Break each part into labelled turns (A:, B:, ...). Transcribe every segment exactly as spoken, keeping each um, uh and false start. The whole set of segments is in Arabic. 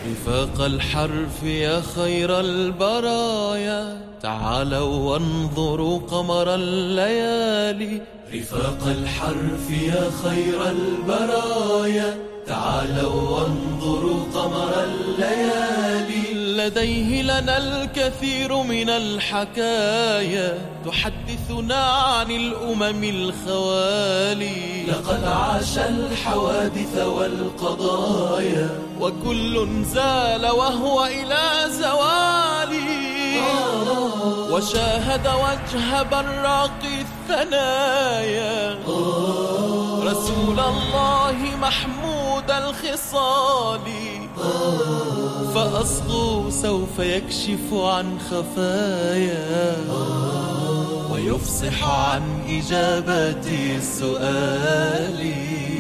A: رفاق الحرف يا خير البرايا، تعالوا وانظروا قمر الليالي. رفاق الحرف يا خير البرايا، تعالوا وانظروا قمر الليالي. لديه لنا الكثير من الحكايا، تحدثنا عن الأمم الخوالي. لقد عاش الحوادث والقضايا، وكل زال وهو إلى زوالي. وشاهد وجه براق الثنايا، رسول الله محمود الخصال. فأصغوا سوف يكشف عن خفايا، ويفصح عن إجابة السؤال.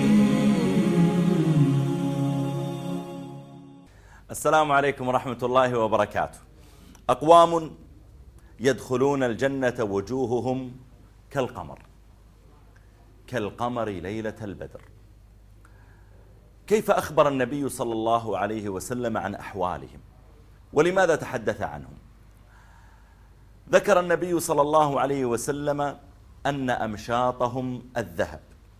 B: السلام عليكم ورحمة الله وبركاته. أقوام يدخلون الجنة وجوههم كالقمر كالقمر ليلة البدر. كيف أخبر النبي صلى الله عليه وسلم عن أحوالهم، ولماذا تحدث عنهم؟ ذكر النبي صلى الله عليه وسلم أن أمشاطهم الذهب.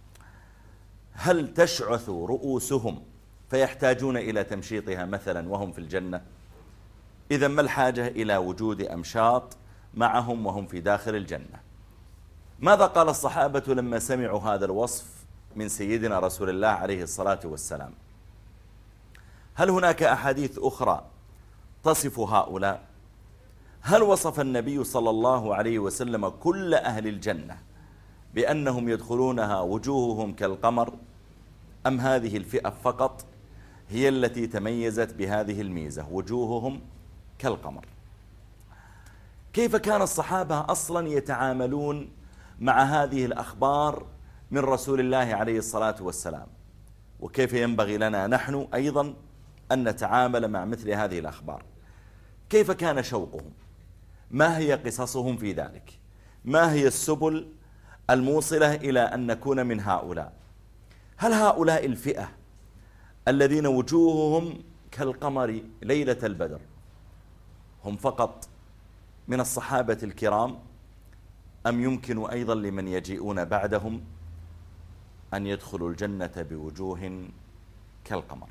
B: هل تشعث رؤوسهم فيحتاجون إلى تمشيطها مثلا وهم في الجنة؟ إذا ما الحاجة إلى وجود أمشاط معهم وهم في داخل الجنة؟ ماذا قال الصحابة لما سمعوا هذا الوصف من سيدنا رسول الله عليه الصلاة والسلام؟ هل هناك أحاديث أخرى تصف هؤلاء؟ هل وصف النبي صلى الله عليه وسلم كل أهل الجنة بأنهم يدخلونها وجوههم كالقمر، أم هذه الفئة فقط هي التي تميزت بهذه الميزة وجوههم كالقمر؟ كيف كان الصحابة أصلا يتعاملون مع هذه الأخبار من رسول الله عليه الصلاة والسلام؟ وكيف ينبغي لنا نحن أيضا أن نتعامل مع مثل هذه الأخبار؟ كيف كان شوقهم؟ ما هي قصصهم في ذلك؟ ما هي السبل الموصلة إلى أن نكون من هؤلاء؟ هل هؤلاء الفئة الذين وجوههم كالقمر ليلة البدر هم فقط من الصحابة الكرام، أم يمكن أيضا لمن يجيئون بعدهم أن يدخلوا الجنة بوجوه كالقمر؟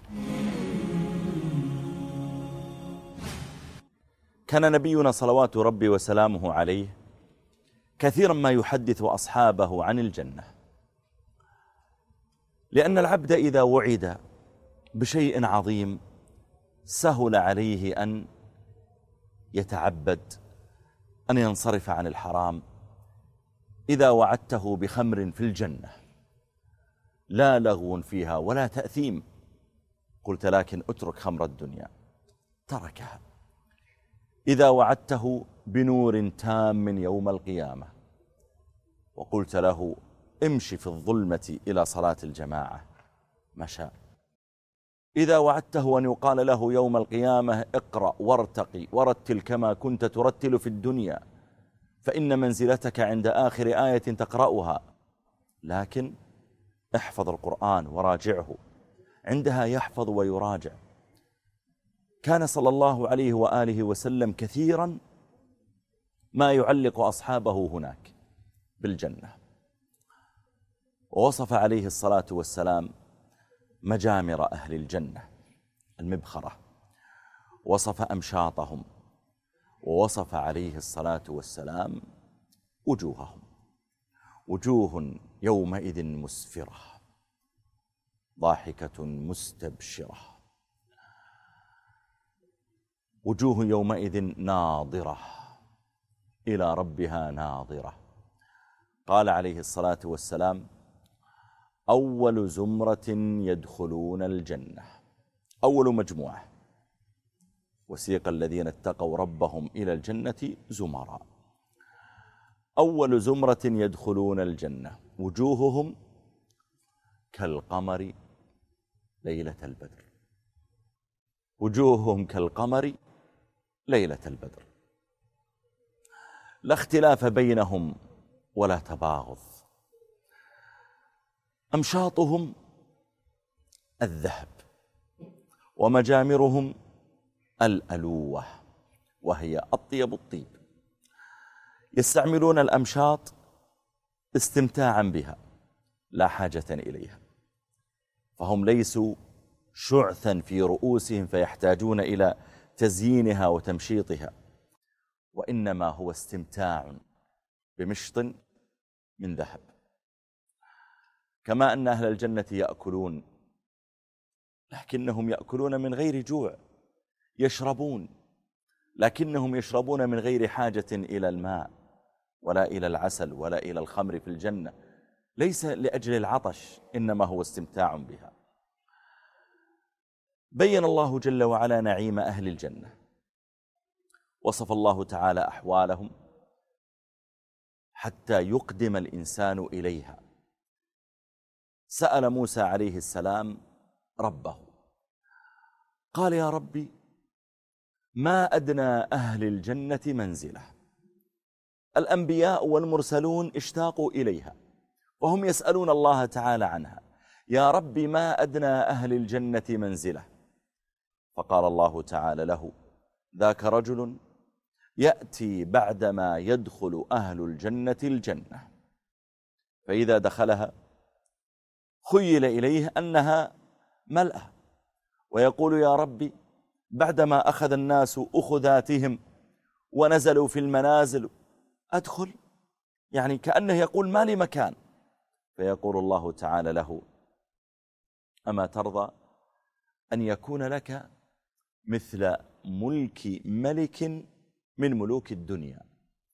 B: كان نبينا صلوات ربي وسلامه عليه كثيرا ما يحدث أصحابه عن الجنة، لأن العبد إذا وعد بشيء عظيم سهل عليه أن يتعبد، أن ينصرف عن الحرام. إذا وعدته بخمر في الجنة لا لغو فيها ولا تأثيم، قلت لكن اترك خمر الدنيا، تركها. إذا وعدته بنور تام يوم القيامة وقلت له امشي في الظلمة إلى صلاة الجماعة، مشى. إذا وعدته أن يقال له يوم القيامة اقرأ وارتقي ورتل كما كنت ترتل في الدنيا، فإن منزلتك عند آخر آية تقرأها، لكن احفظ القرآن وراجعه، عندها يحفظ ويراجع. كان صلى الله عليه وآله وسلم كثيرا ما يعلق أصحابه هناك بالجنة. ووصف عليه الصلاة والسلام مجامر أهل الجنة المبخرة، وصف أمشاطهم، ووصف عليه الصلاة والسلام وجوههم، وجوه يومئذ مسفرة ضاحكة مستبشرة، وجوه يومئذ ناظرة إلى ربها ناظرة. قال عليه الصلاة والسلام أول زمرة يدخلون الجنة، أول مجموعة، وسيق الذين اتقوا ربهم إلى الجنة زمرا. أول زمرة يدخلون الجنة وجوههم كالقمر ليلة البدر، وجوههم كالقمر ليلة البدر، لا اختلاف بينهم ولا تباغض. أمشاطهم الذهب، ومجامرهم الألوة وهي أطيب الطيب. يستعملون الأمشاط استمتاعا بها لا حاجة إليها، فهم ليسوا شعثا في رؤوسهم فيحتاجون إلى تزيينها وتمشيطها، وإنما هو استمتاع بمشط من ذهب. كما أن أهل الجنة يأكلون، لكنهم يأكلون من غير جوع، يشربون لكنهم يشربون من غير حاجة إلى الماء ولا إلى العسل ولا إلى الخمر في الجنة، ليس لأجل العطش، إنما هو استمتاع بها. بين الله جل وعلا نعيم أهل الجنة، وصف الله تعالى أحوالهم حتى يقدم الإنسان إليها. سأل موسى عليه السلام ربه قال: يا ربي، ما أدنى أهل الجنة منزلة؟ الأنبياء والمرسلون اشتاقوا إليها وهم يسألون الله تعالى عنها. يا ربي، ما أدنى أهل الجنة منزلة؟ فقال الله تعالى له: ذاك رجل يأتي بعدما يدخل أهل الجنة الجنة، فإذا دخلها خيل إليه أنها ملأة، ويقول: يا ربي، بعدما أخذ الناس أخذاتهم ونزلوا في المنازل أدخل، يعني كأنه يقول: ما لي مكان. فيقول الله تعالى له: أما ترضى أن يكون لك مثل ملك ملك من ملوك الدنيا؟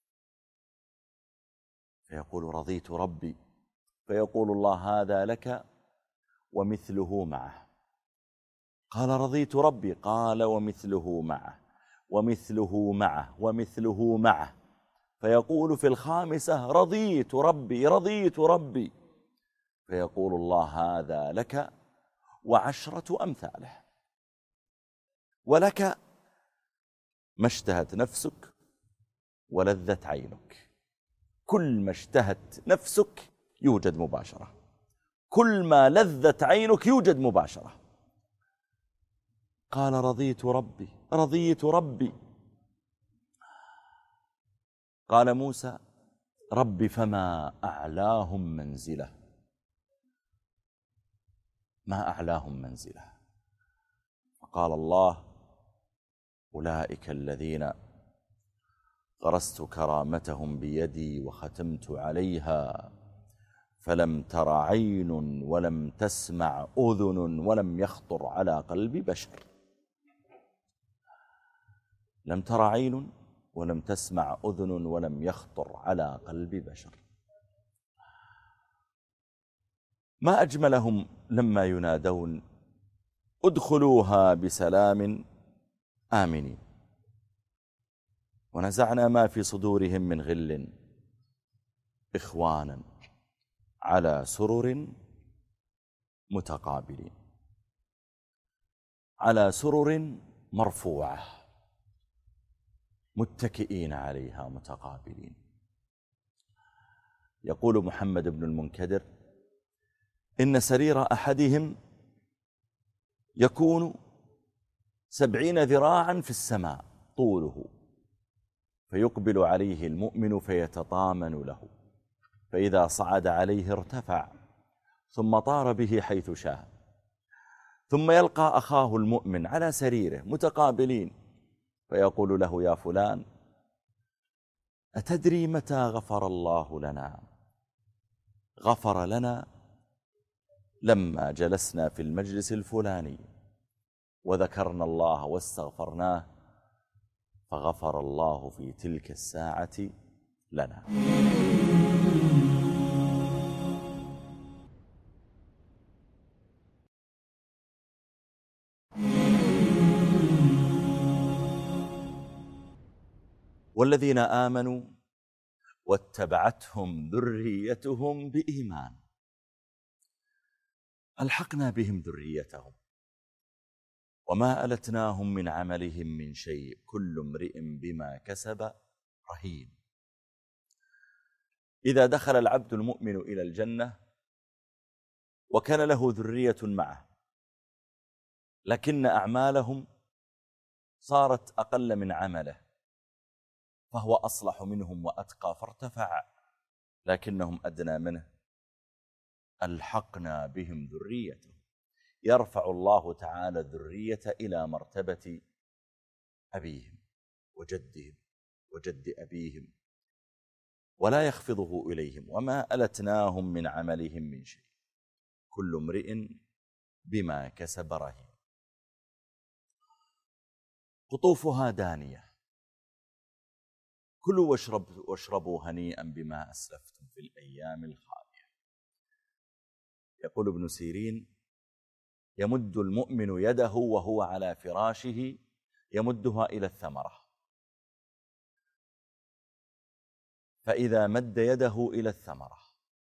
B: فيقول: رضيت ربي. فيقول الله: هذا لك ومثله معه. قال: رضيت ربي. قال: ومثله معه ومثله معه ومثله معه. فيقول في الخامسة: رضيت ربي رضيت ربي. فيقول الله: هذا لك وعشرة أمثاله، ولك ما اشتهت نفسك ولذت عينك. كل ما اشتهت نفسك يوجد مباشرة، كل ما لذت عينك يوجد مباشرة. قال: رضيت ربي رضيت ربي. قال موسى: ربي، فما أعلاهم منزله؟ ما أعلاهم منزله؟ فقال الله: أولئك الذين غرست كرامتهم بيدي وختمت عليها، فلم تر عين ولم تسمع أذن ولم يخطر على قلب بشر. لم تر عين ولم تسمع أذن ولم يخطر على قلب بشر. ما أجملهم لما ينادون: ادخلوها بسلام آمنين، ونزعنا ما في صدورهم من غل إخوانا على سرر متقابلين، على سرر مرفوعة متكئين عليها متقابلين. يقول محمد بن المنكدر: إن سرير أحدهم يكون سبعين ذراعا في السماء طوله، فيقبل عليه المؤمن فيتطامن له، فإذا صعد عليه ارتفع ثم طار به حيث شاء، ثم يلقى أخاه المؤمن على سريره متقابلين، فيقول له: يا فلان، أتدري متى غفر الله لنا؟ غفر لنا لما جلسنا في المجلس الفلاني وذكرنا الله واستغفرناه، فغفر الله في تلك الساعة لنا. والذين آمنوا واتبعتهم ذريتهم بإيمان ألحقنا بهم ذريتهم وما ألتناهم من عملهم من شيء، كل امرئ بما كسب رهين. إذا دخل العبد المؤمن إلى الجنة وكان له ذرية معه لكن أعمالهم صارت أقل من عمله، فهو أصلح منهم وأتقى فارتفع، لكنهم أدنى منه، ألحقنا بهم ذريته. يرفع الله تعالى الذرية إلى مرتبة أبيهم وجدهم وجد أبيهم، ولا يخفضه إليهم. وما ألتناهم من عملهم من شيء، كل امرئ بما كسب رهين. قطوفها دانية، كلوا واشربوا, واشربوا هنيئا بما أسلفتم في الأيام الخالية. يقول ابن سيرين: يمد المؤمن يده وهو على فراشه يمدها إلى الثمرة، فإذا مد يده إلى الثمرة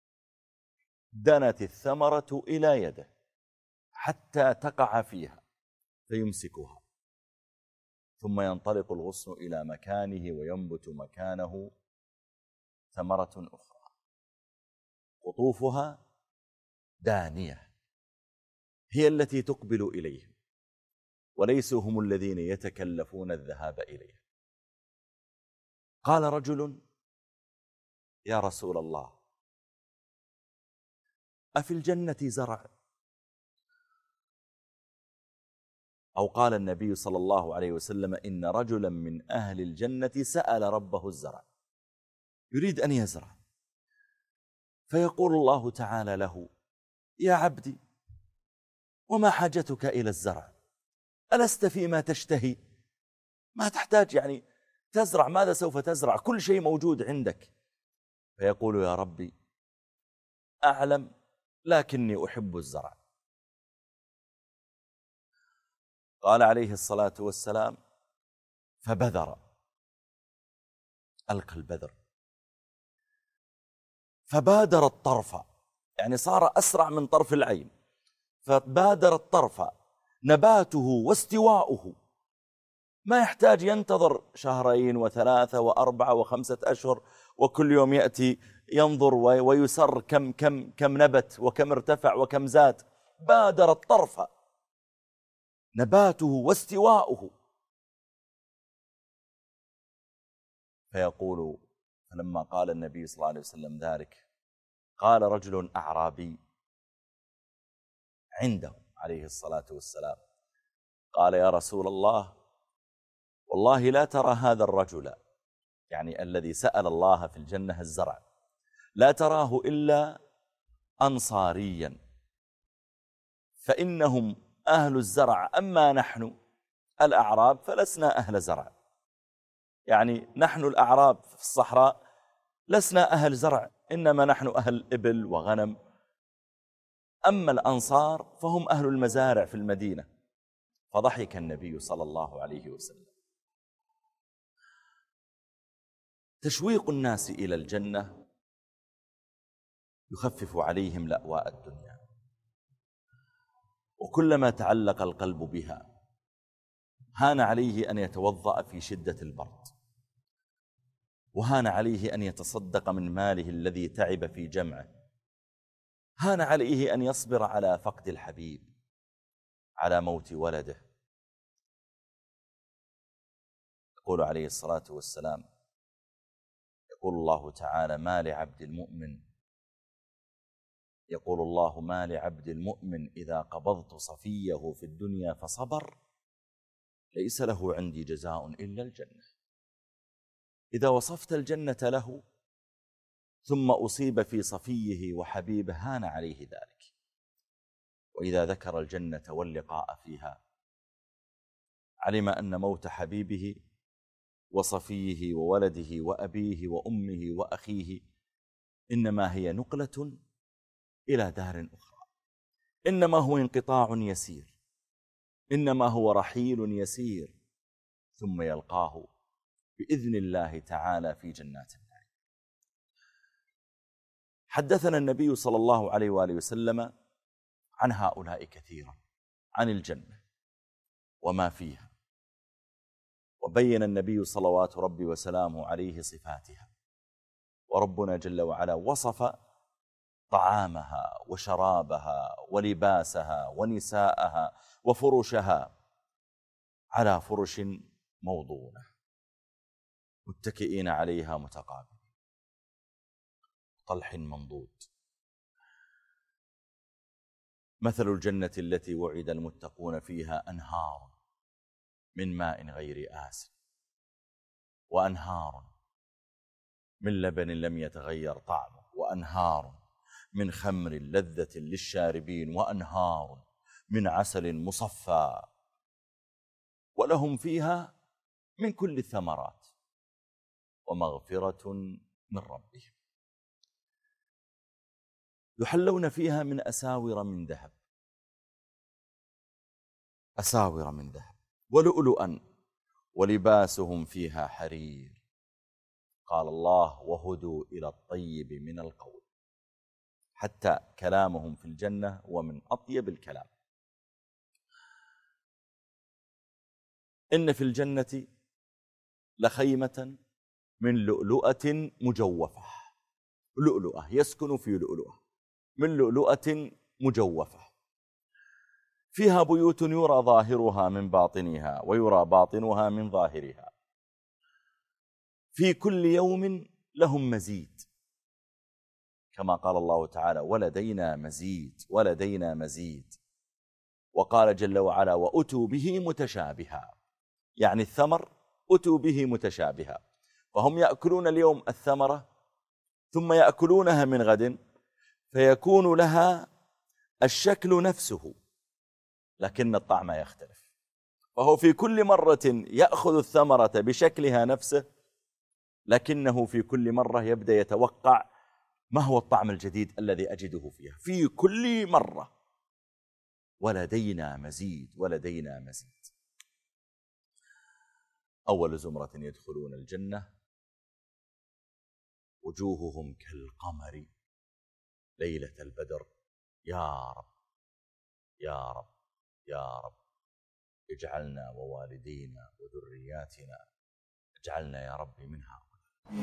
B: دنت الثمرة إلى يده حتى تقع فيها فيمسكها، ثم ينطلق الغصن إلى مكانه وينبت مكانه ثمرة أخرى. قطوفها دانية، هي التي تقبل إليهم، وليسوا هم الذين يتكلفون الذهاب إليها. قال رجل: يا رسول الله، أفي الجنة زرع؟ أو قال النبي صلى الله عليه وسلم: إن رجلا من أهل الجنة سأل ربه الزرع، يريد أن يزرع، فيقول الله تعالى له: يا عبدي، وما حاجتك إلى الزرع؟ ألست فيما تشتهي؟ ما تحتاج يعني تزرع، ماذا سوف تزرع؟ كل شيء موجود عندك. فيقول: يا ربي أعلم، لكني أحب الزرع. قال عليه الصلاة والسلام: فبذر، ألقى البذر، فبادر الطرف، يعني صار أسرع من طرف العين، فبادر الطرف نباته واستواؤه، ما يحتاج ينتظر شهرين وثلاثة وأربعة وخمسة أشهر، وكل يوم يأتي ينظر ويسر كم كم كم نبت وكم ارتفع وكم زاد. بادر الطرف نباته واستواؤه. فيقول: فلما قال النبي صلى الله عليه وسلم ذلك، قال رجل أعرابي عنده عليه الصلاة والسلام، قال: يا رسول الله، والله لا ترى هذا الرجل، يعني الذي سأل الله في الجنة الزرع، لا تراه إلا أنصاريا، فإنهم أهل الزرع، أما نحن الأعراب فلسنا أهل زرع، يعني نحن الأعراب في الصحراء لسنا أهل زرع، إنما نحن أهل إبل وغنم، أما الأنصار فهم أهل المزارع في المدينة. فضحك النبي صلى الله عليه وسلم. تشويق الناس إلى الجنة يخفف عليهم لأواء الدنيا، وكلما تعلق القلب بها هان عليه أن يتوضأ في شدة البرد، وهان عليه أن يتصدق من ماله الذي تعب في جمعه، هان عليه أن يصبر على فقد الحبيب، على موت ولده. يقول عليه الصلاة والسلام: يقول الله تعالى: ما لعبد المؤمن يقول الله ما لعبد المؤمن إذا قبضت صفيه في الدنيا فصبر ليس له عندي جزاء إلا الجنة. إذا وصفت الجنة له ثم أصيب في صفيه وحبيبه هان عليه ذلك، وإذا ذكر الجنة واللقاء فيها علم أن موت حبيبه وصفيه وولده وأبيه وأمه وأخيه إنما هي نقلة إلى دار أخرى، إنما هو انقطاع يسير، إنما هو رحيل يسير، ثم يلقاه بإذن الله تعالى في جنات النعيم. حدثنا النبي صلى الله عليه وآله وسلم عن هؤلاء كثيرا، عن الجنة وما فيها، وبين النبي صلوات ربي وسلامه عليه صفاتها، وربنا جل وعلا وصف طعامها وشرابها ولباسها ونساءها وفرشها على فرش موضونة متكئين عليها متقابلين، طلح منضود. مثل الجنة التي وعد المتقون فيها أنهار من ماء غير آسن، وأنهار من لبن لم يتغير طعمه، وأنهار من خمر لذة للشاربين، وأنهار من عسل مصفى، ولهم فيها من كل الثمرات ومغفرة من ربهم. يحلون فيها من أساور من ذهب، أساور من ذهب ولؤلؤا، ولباسهم فيها حرير. قال الله: وهدوا إلى الطيب من القول. حتى كلامهم في الجنة هو من أطيب الكلام. إن في الجنة لخيمة من لؤلؤة مجوفة، لؤلؤة يسكن في لؤلؤة، من لؤلؤة مجوفة، فيها بيوت يرى ظاهرها من باطنها ويرى باطنها من ظاهرها، في كل يوم لهم مزيد، كما قال الله تعالى: ولدينا مزيد ولدينا مزيد. وقال جل وعلا: وأتوا به متشابها، يعني الثمر أتوا به متشابها، فهم يأكلون اليوم الثمرة ثم يأكلونها من غد فيكون لها الشكل نفسه لكن الطعم يختلف. فهو في كل مرة يأخذ الثمرة بشكلها نفسه، لكنه في كل مرة يبدأ يتوقع ما هو الطعم الجديد الذي أجده فيها في كل مرة. ولدينا مزيد ولدينا مزيد. أول زمرة يدخلون الجنة وجوههم كالقمر ليلة البدر. يا رب يا رب يا رب اجعلنا ووالدينا وذرياتنا، اجعلنا يا رب من هؤلاء.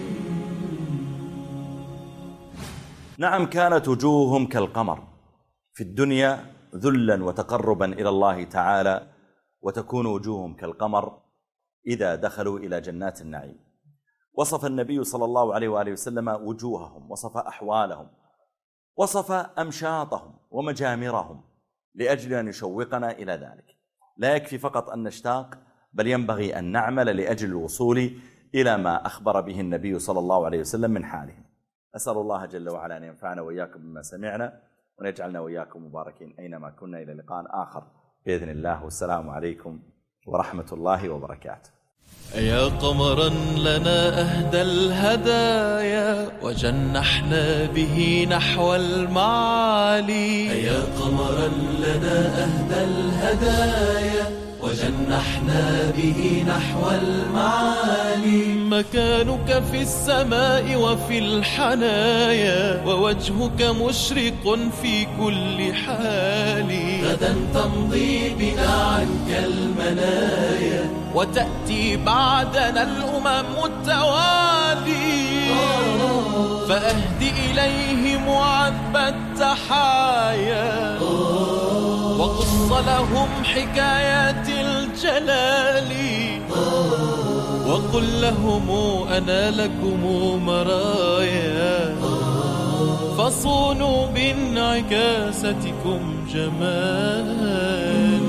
B: نعم، كانت وجوههم كالقمر في الدنيا ذلا وتقربا إلى الله تعالى، وتكون وجوههم كالقمر إذا دخلوا إلى جنات النعيم. وصف النبي صلى الله عليه وآله وسلم وجوههم، وصف أحوالهم، وصف أمشاطهم ومجامرهم لأجل أن يشوقنا إلى ذلك. لا يكفي فقط أن نشتاق، بل ينبغي أن نعمل لأجل الوصول إلى ما أخبر به النبي صلى الله عليه وسلم من حالهم. أسأل الله جل وعلا أن ينفعنا وإياكم بما سمعنا، وأن يجعلنا وإياكم مباركين أينما كنا. إلى لقاء آخر بإذن الله، والسلام عليكم ورحمة الله وبركاته.
A: يا قمرا لنا أهدى الهدايا وجنحنا به نحو المعالي. يا قمرا لنا أهدى الهدايا وجنحنا به نحو المعالي. مكانك في السماء وفي الحنايا، ووجهك مشرق في كل حال. غدا تمضي بنا عنك المنايا، وتأتي بعدنا الأمم التوالي. فأهدي إليهم عذب التحايا، وقص لهم حكايات الجلال. وقل لهم أنا لكم مرايا، فصونوا بانعكاستكم جمال.